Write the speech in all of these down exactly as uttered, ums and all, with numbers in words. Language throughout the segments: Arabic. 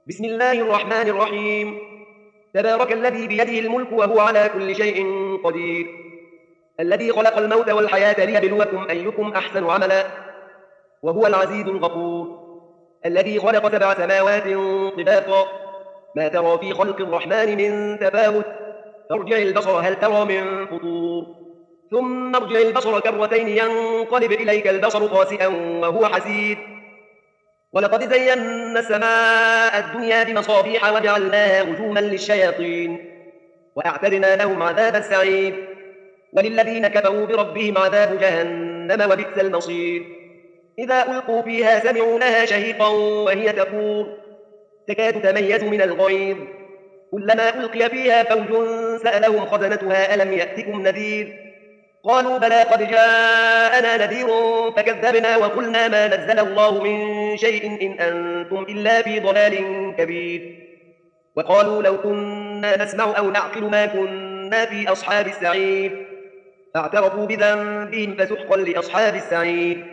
بسم الله الرحمن الرحيم. تبارك الذي بيده الملك وهو على كل شيء قدير، الذي خلق الموت والحياة ليبلوكم أيكم أحسن عملا، وهو العزيز الغفور. الذي خلق سبع سماوات طباقا، ما ترى في خلق الرحمن من تفاوت، فارجع البصر هل ترى من فطور، ثم ارجع البصر كرتين ينقلب إليك البصر خاسئا وهو حسير. ولقد زينا السماء الدنيا بمصابيح وجعلناها رجوما للشياطين، وأعتدنا لهم عذاب السعير. وللذين كفروا بربهم عذاب جهنم وبئس المصير. إذا ألقوا فيها سمعوا لها شهيقا وهي تفور، تكاد تميز من الغيظ. كلما ألقي فيها فوج سألهم خزنتها ألم يأتكم نذير؟ قالوا بلى قد جاءنا نذير فكذبنا وقلنا ما نزل الله من شيء إن أنتم إلا في ضلال كبير. وقالوا لو كنا نسمع أو نعقل ما كنا في أصحاب السعير، فاعترفوا بذنبهم فسحقا لأصحاب السعير.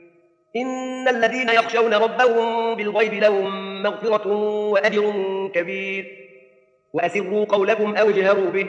إن الذين يخشون ربهم بالغيب لهم مغفرة وأجر كبير. وأسروا قولكم أو اجهروا به،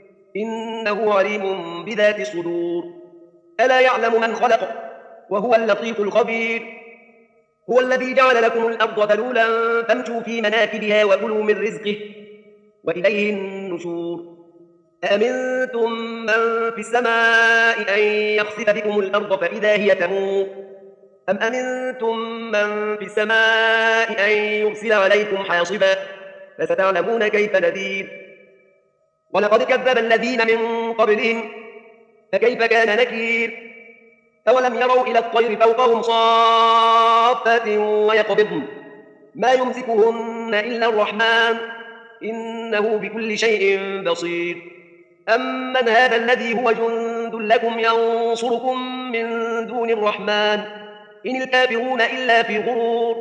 إنه عليم بذات الصدور. ألا يعلم من خلق وهو اللطيف الخبير. هو الذي جعل لكم الأرض ذلولا فامشوا في مناكبها وكلوا من رزقه وإليه النشور. أأمنتم من في السماء أن يخسف بكم الأرض فإذا هي تمور، أم أمنتم من في السماء أن يرسل عليكم حاصبا، فستعلمون كيف نذير. ولقد كذب الذين من قبلهم فكيف كان نكير. أولم يروا إلى الطير فوقهم صافات ويقبضن ما يمسكهن إلا الرحمن إنه بكل شيء بصير. أمن هذا الذي هو جند لكم ينصركم من دون الرحمن إن الكافرون إلا في غرور.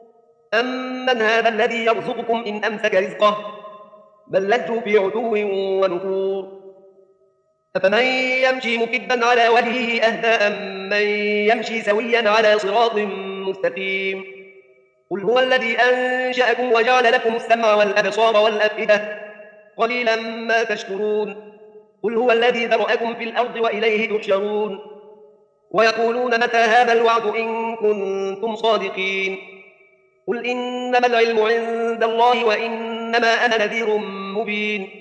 أمن هذا الذي يرزقكم إن أمسك رزقه بل لجوا في عتو ونفور. أفمن يمشي مكبا على وجهه أهدى أمن يمشي سويا على صراط مستقيم. قل هو الذي أنشأكم وجعل لكم السمع والأبصار والأفئدة قليلا ما تشكرون. قل هو الذي ذرأكم في الأرض وإليه تحشرون. ويقولون متى هذا الوعد إن كنتم صادقين. قل إنما العلم عند الله وإنما أنا نذير مبين.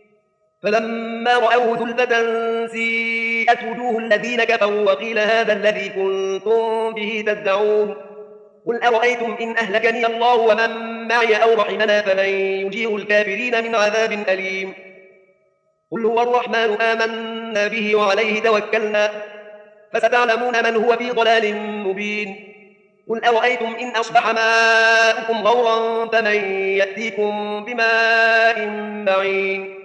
فلما رأوه زلفة سيئت وجوه الذين كفروا وقيل هذا الذي كنتم به تدعون. قل أرأيتم إن أهلكني الله ومن معي أو رحمنا فمن يجير الكافرين من عذاب أليم. قل هو الرحمن آمنا به وعليه توكلنا فستعلمون من هو في ضلال مبين. قل أرأيتم إن أصبح ماؤكم غورا فمن يأتيكم بماء معين.